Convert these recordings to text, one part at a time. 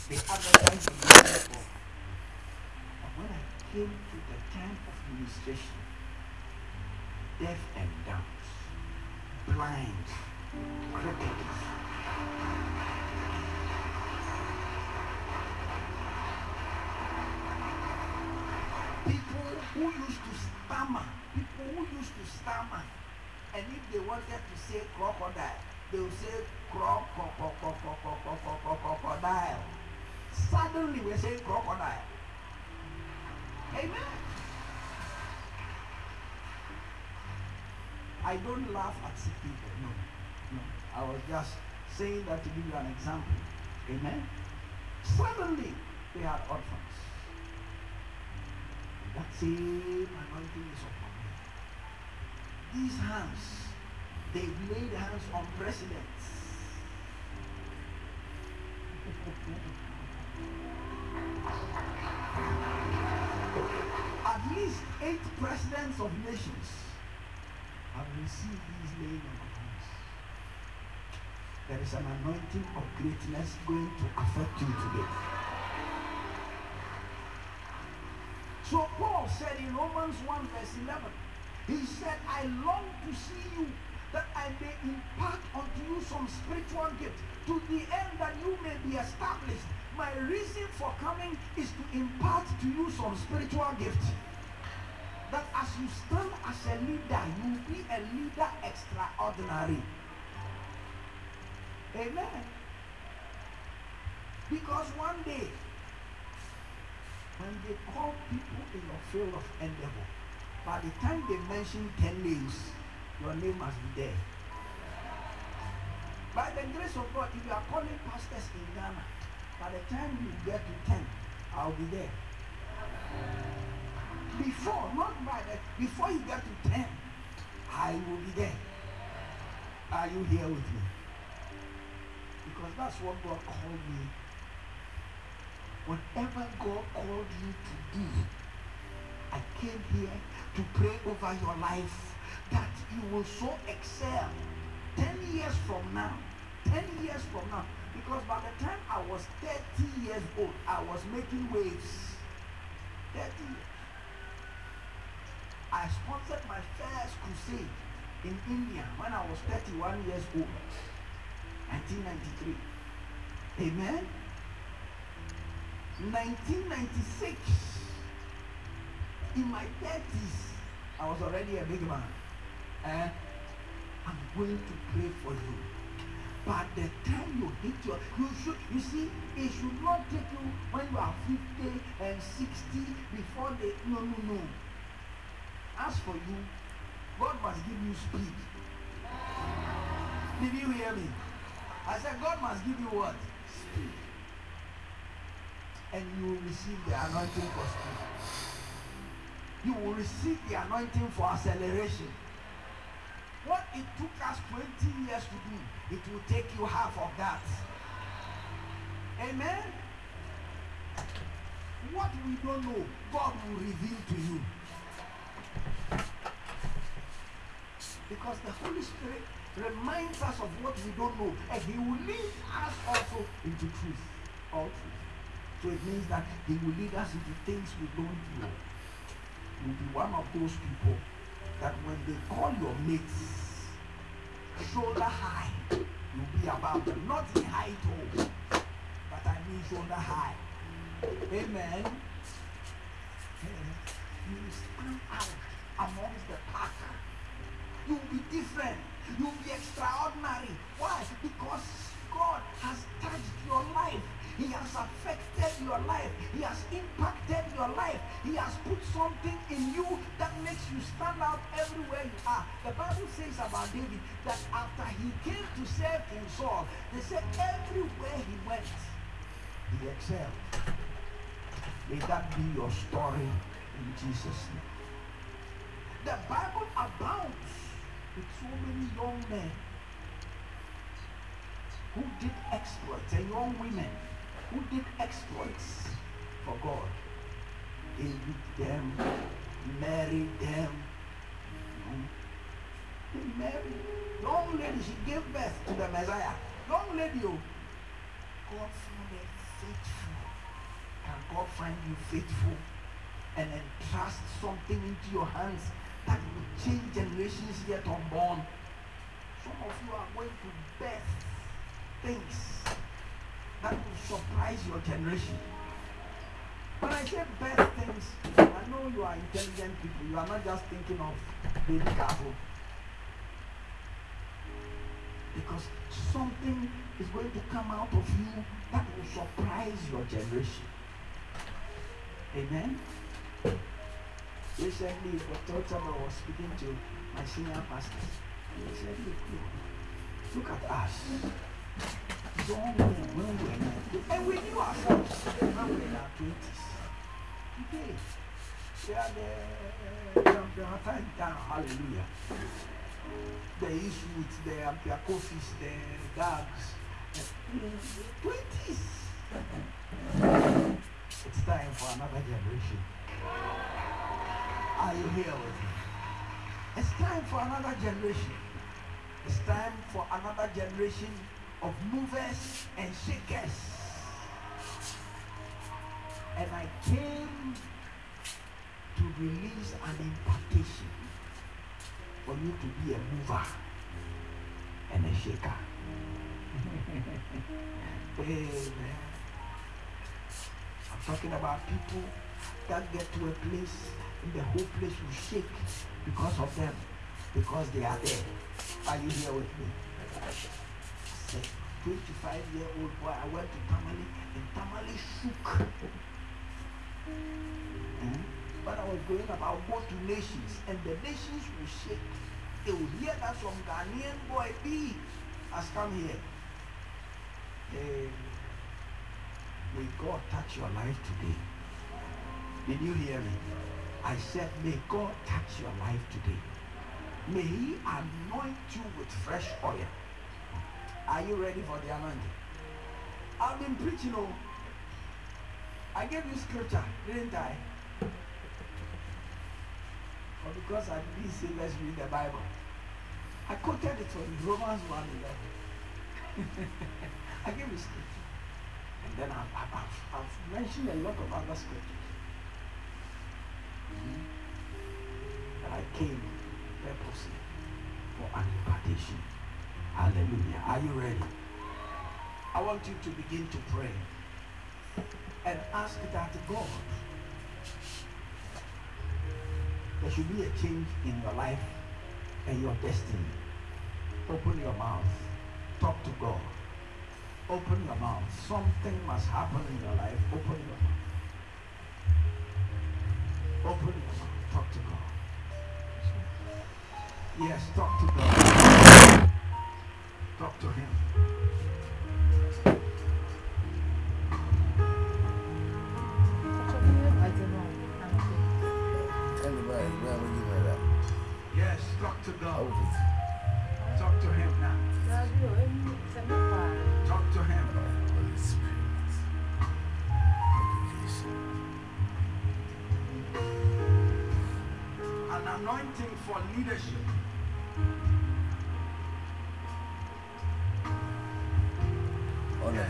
They advertised in the newspaper. And when I came to the time of ministration, deaf and dumb, blind, cripples, people who used to stammer, and if they wanted to say crocodile, they would say crocodile. Suddenly we're saying crocodile. Amen. I don't laugh at sick people. No. I was just saying that to give you an example. Amen. Suddenly they had orphans. That same anointing is upon me. These hands, they've laid hands on presidents. At least 8 presidents of nations have received these laying on of hands. There is an anointing of greatness going to affect you today. So Paul said in Romans 1 verse 11, he said, I long to see you, that I may impart unto you some spiritual gift, to the end that you may be established. My reason for coming is to impart to you some spiritual gift. That as you stand as a leader, you will be a leader extraordinary. Amen. Because one day, when they call people in your field of endeavor, by the time they mention 10 names, your name must be there. By the grace of God, if you are calling pastors in Ghana, by the time you get to 10, I'll be there. Before you get to 10, I will be there. Are you here with me? Because that's what God called me. Whatever God called you to do, I came here to pray over your life that you will so excel 10 years from now. 10 years from now. Because by the time I was 30 years old, I was making waves. 30 years. I sponsored my first crusade in India when I was 31 years old. 1993. Amen. 1996, in my 30s, I was already a big man. And I'm going to pray for you. But the time you hit you see, it should not take you when you are 50 and 60 before they, no. As for you, God must give you speed. Did you hear me? I said, God must give you what? Speed. And you will receive the anointing for speed. You will receive the anointing for acceleration. What it took us 20 years to do, it will take you half of that. Amen? What we don't know, God will reveal to you. Because the Holy Spirit reminds us of what we don't know, and He will lead us also into truth. All truth. So it means that He will lead us into things we don't know. You'll be one of those people that when they call your mates shoulder high, you'll be about them. Not in height, but I mean shoulder high. Amen. You will stand out amongst the pack. You'll be different. You'll be extraordinary. Why? Because God has touched your life. He has affected your life. He has impacted your life. He has put something in you that makes you stand out everywhere you are. The Bible says about David that after he came to serve King Saul, they said everywhere he went, he excelled. May that be your story in Jesus' name. The Bible abounds with so many young men who did exploits, and young women who did exploits for God. David them, married them. He married. Young lady, she gave birth to the Messiah. Young lady, God found a faithful? Can God find you faithful and entrust something into your hands that will change generations yet unborn? Some of you are going to birth things that will surprise your generation. When I say birth things, I know you are intelligent people. You are not just thinking of baby cattle. Because something is going to come out of you that will surprise your generation. Amen? Recently, Dr. Chaba was speaking to my senior pastors. He said, look at us. Young men, when we were 19, and we knew ourselves when we were in our 20s. Today, they are the time down, hallelujah. The Eastwoods, the Ampiakofis, the Dogs, 20s. It's time for another generation. Are you here with me? It's time for another generation. It's time for another generation of movers and shakers. And I came to release an impartation for you to be a mover and a shaker. Amen. I'm talking about people that get to a place and the whole place will shake because of them, because they are there. Are you here with me? I said, 25-year-old boy, I went to Tamale and Tamale shook. When I was going about go to nations and the nations will shake. They will hear that some Ghanaian boy B has come here. May God touch your life today. Did you hear me? I said, may God touch your life today. May He anoint you with fresh oil. Are you ready for the anointing? I've been preaching. I gave you scripture, didn't I? Or because I didn't say let's read the Bible. I quoted it from Romans 1:11. I gave you scripture. And then I've mentioned a lot of other scriptures. That I came purposely for an impartation. Hallelujah. Are you ready? I want you to begin to pray and ask that God, there should be a change in your life and your destiny. Open your mouth. Talk to God. Open your mouth. Something must happen in your life. Open your mouth. Open your mouth. Talk to God. Yes, talk to God. Talk to Him. Yes, talk to God. Talk to Him now. Talk to Him. Holy Spirit. An anointing for leadership. Yes.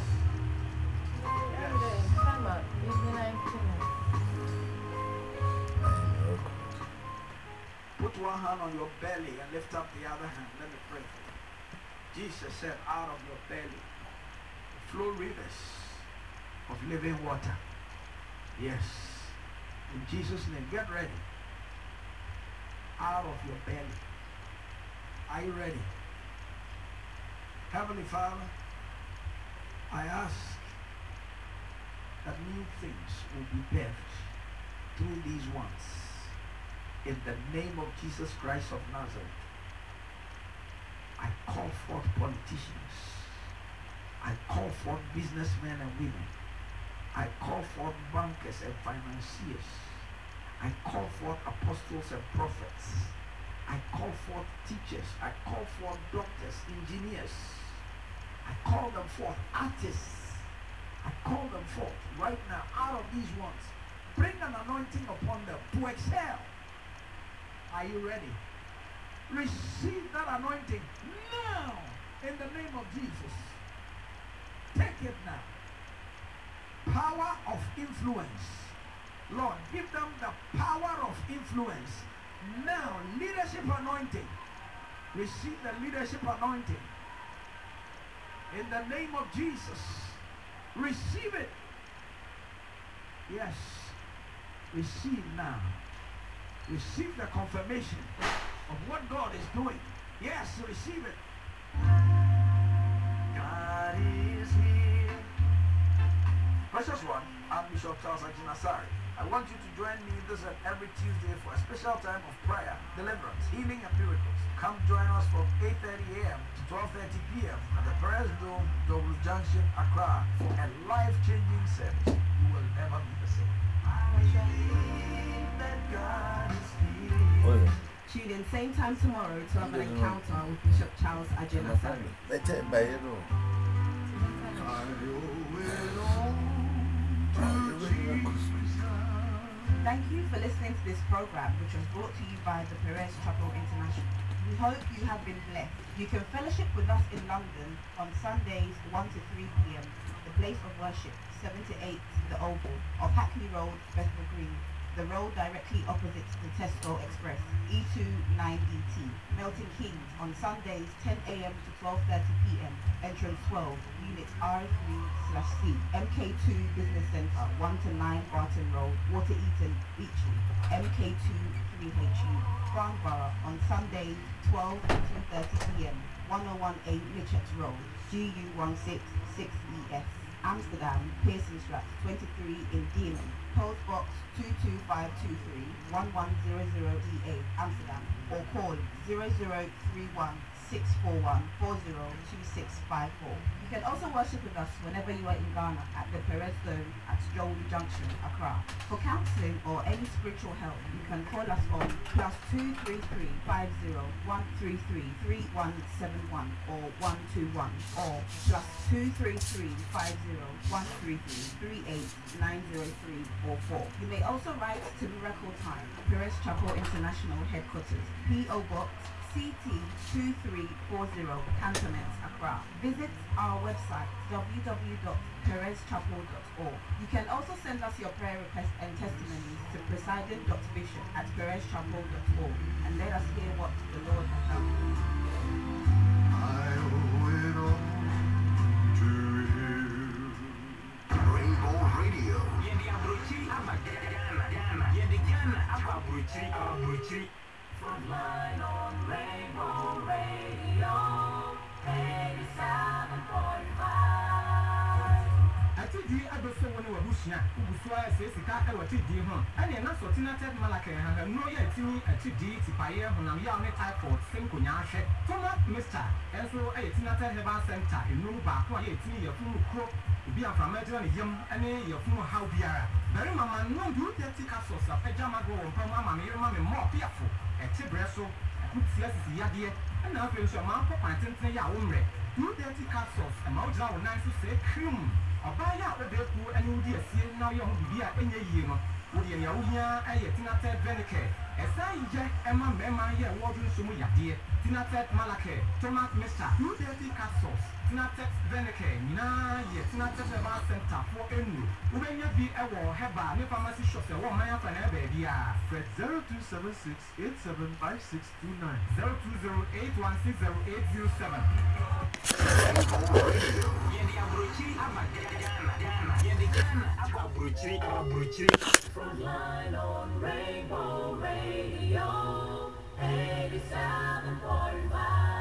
Put one hand on your belly and lift up the other hand. Let me pray. Jesus said, out of your belly flow rivers of living water. Yes. In Jesus' name, get ready. Out of your belly. Are you ready? Heavenly Father, I ask that new things will be birthed through these ones. In the name of Jesus Christ of Nazareth, I call forth politicians. I call forth businessmen and women. I call forth bankers and financiers. I call forth apostles and prophets. I call forth teachers. I call forth doctors, engineers. I call them forth artists. I call them forth right now out of these ones. Bring an anointing upon them to excel. Are you ready? Receive that anointing now in the name of Jesus. Take it now. influence. Lord, give them the power of influence. Now, leadership anointing. Receive the leadership anointing. In the name of Jesus. Receive it. Yes. Receive now. Receive the confirmation of what God is doing. Yes, receive it. God is here. Precious one, I'm Bishop Charles Ajinasari. I want you to join me this and every Tuesday for a special time of prayer, deliverance, healing, and miracles. Come join us from 8:30 a.m. to 12:30 p.m. at the Perez Dome, Double Junction, Accra, for a life-changing service. You will never be the same. I believe that God is here. Oh, yeah. Tune in same time tomorrow to have an encounter with Bishop Charles Ajinasari. Let's take by you know. Thank you for listening to this program, which was brought to you by the Perez Chapel International. We hope you have been blessed. You can fellowship with us in London on Sundays 1 to 3 p.m. The place of worship, 7 to 8, The Oval, off Hackney Road, Bethnal Green. The road directly opposite the Tesco Express, E2 9ET. Milton Keynes on Sundays 10 a.m. to 12:30 p.m. Entrance 12, Unit R3/C. MK2 Business Centre, 1 to 9 Barton Road, Water Eaton, Beachley. MK2 3HU. Farnborough on Sundays 12 to 2:30 p.m. 1018 Mitchett Road, GU16 6ES. Amsterdam, Pearsonstraat 23 in Diemen. Postbox 22523 1100 Amsterdam, or call 0031 641 402654. You can also worship with us whenever you are in Ghana at the Perez Dome at Jolie Junction, Accra. For counseling or any spiritual help, you can call us on +233 50 133 3171 or 121 or +233 50 133 38903 or 4. You may also write to Miracle Time, Perez Chapel International Headquarters, P.O. Box CT 2340, Cantonments, Accra. Visit our website www.perezchapel.org. You can also send us your prayer requests and testimonies to presiding.bishop@perezchapel.org and let us hear what the Lord has done. I owe it all to you. Rainbow Radio. Frontline on Rainbow Radio 87.5. Atidi adoso woni wabushia ubusua sesika e watidi ho ene na sotina ted malaka ha no ye tini atidi tipaye ho na ya ne typhoid senkonya ahwe toma mister enso e tina ted herbal center enu ba ko ye tini ye funu kro obi aframaje ne yem ene ye funu how biara bari mama no do teti kasosa pejama go won pam ama me yema me mo piafo eti breso kutia sisi yade na afi nso ma ko kwantenten ya wo mre do teti capsules e ma ojira wo nan so se cream Obaya obeku eni udi esie na yo ho bibia enye yie no wodi eni awuhia aye tinated venike esai je ema mema ye wodu nsumu yade tinated malake tomato mixture 230 capsules tinated venike nyina ye tinated herbal center for enu ubenya bi ewo heba ne pharmacy shops e wo man afa na eba bia fret 0276875629 Frontline on Rainbow Radio 87.5.